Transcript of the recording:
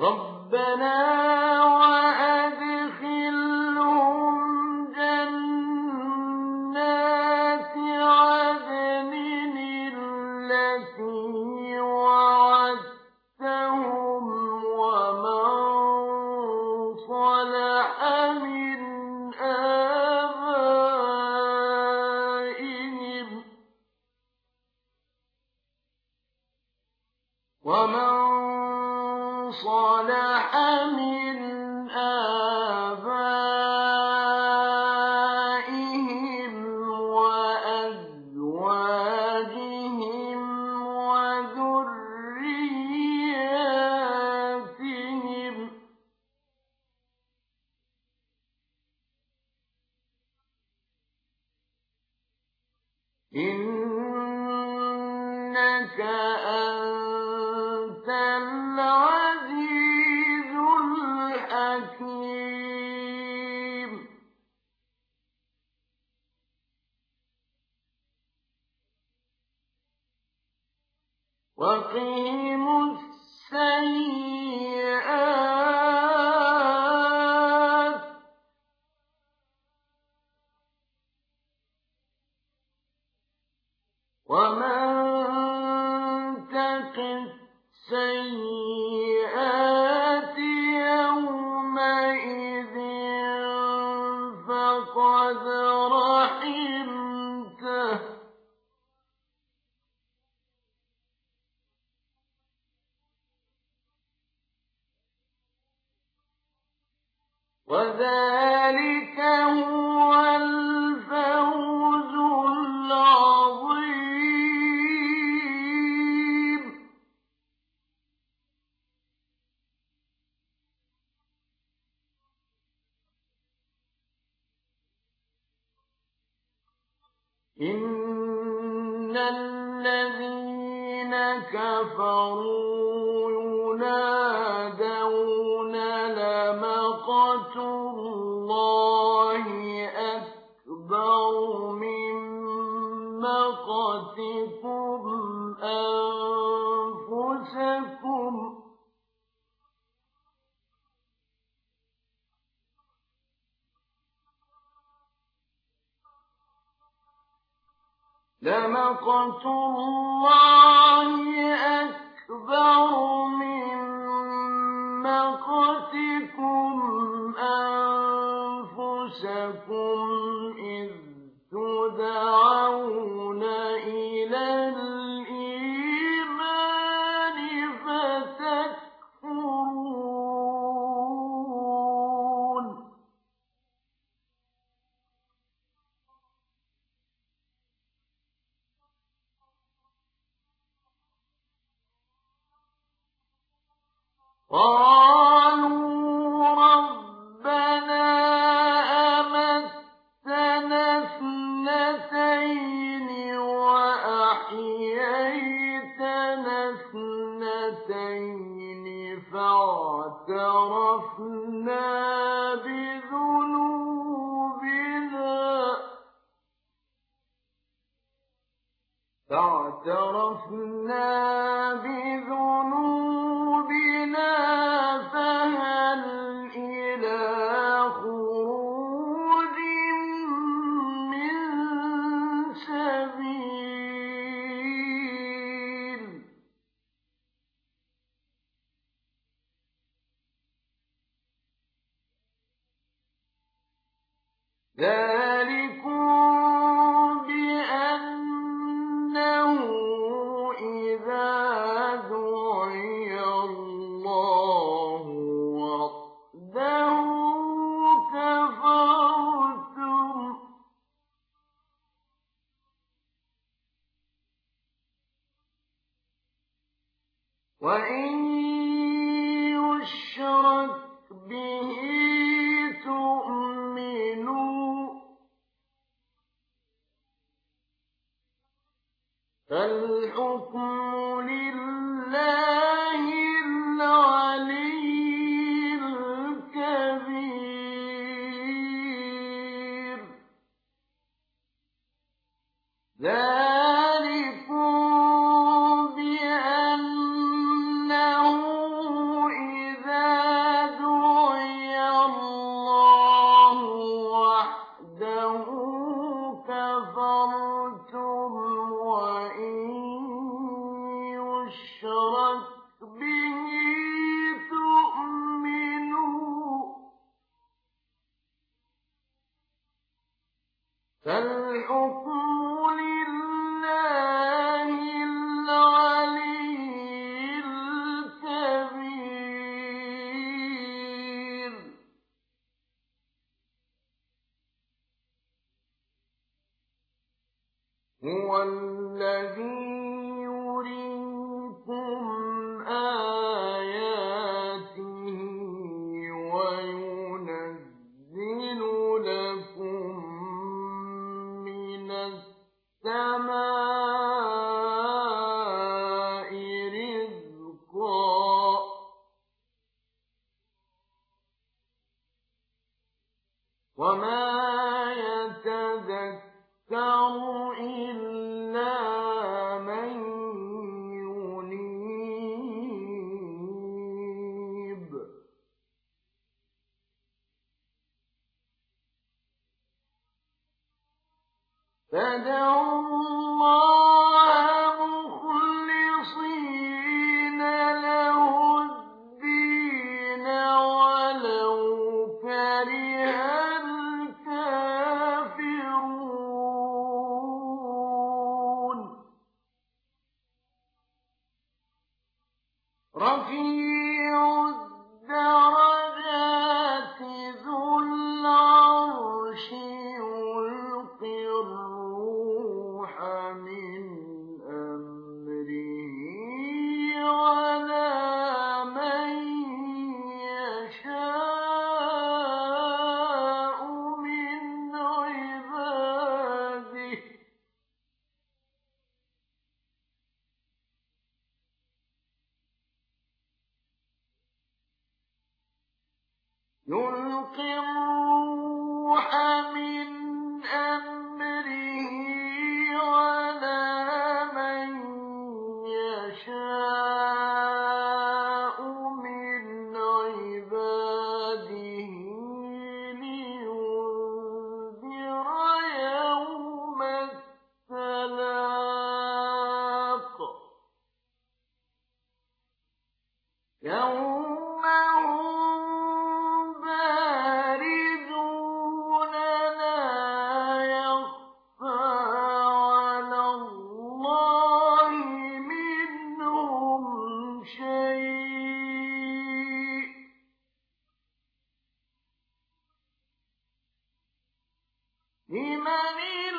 رَبَّنَا وَأَدْخِلْهُمْ جَنَّاتِ عَدْنٍ الَّتِي وَعَدتَّهُمْ وَمَن صَلَحَ مِنْ آبَائِهِمْ وَأَزْوَاجِهِمْ وَذُرِّيَّاتِهِمْ ۚ إِنَّكَ أَنتَ الْعَزِيزُ الْحَكِيمُ وَقِهِمُ السَّيِّئَاتِ ۚ وَمَن تَقِ السَّيِّئَاتِ يَوْمَئِذٍ فَقَدْ رَحِمْتَهُ ۚ وَذَلِكَ هُوَ الْفَوْزُ الْعَظِيمُ إِنَّ الَّذِينَ كَفَرُوا يُنَادَوْنَ لَمَقْتُ اللَّهِ أَكْبَرُ مِن مَّقْتِكُمْ أَنفُسَكُمْ ۚ لَمَقْتُ اللَّهِ أَكْبَرُ مِن مَّقْتِكُمْ أَنفُسَكُمْ إِذْ تُدْعَوْنَ إِلَى الْإِيمَانِ فَتَكْفُرُونَ ۚ قَالُوا رَبَّنَا أَمَتَّنَا اثْنَتَيْنِ وَأَحْيَيْتَنَا اثْنَتَيْنِ فَاعْتَرَفْنَا بِذُنُوبِنَا فَهَلْ إِلَىٰ خُرُوجٍ مِّن سَبِيلٍ ذَٰلِكُم بِأَنَّهُ إِذَا دُعِيَ اللَّهُ وَحْدَهُ كَفَرْتُمْ ۖ وَإِن يُشْرَكْ بِهِ تُؤْمِنُوا ۚ فَالْحُكْمُ لِلَّهِ الْعَلِيِّ الْكَبِيرِ ذَٰلِكُم بِأَنَّهُ إِذَا الذي يريكم آياته وينزل لكم من السماء رزقا وما يتذكر إلا من ينيب فادعوا الله مخلصين له الدين ولو كره الكافرون رفيع الدرجات ذو العرش يلقي الروح من أمره على من يشاء من عباده يلقي الروح من أمره على من يشاء من عباده لينذر يوم التلاق يوم هم بارزون لا يخفى على الله منهم شيء لمن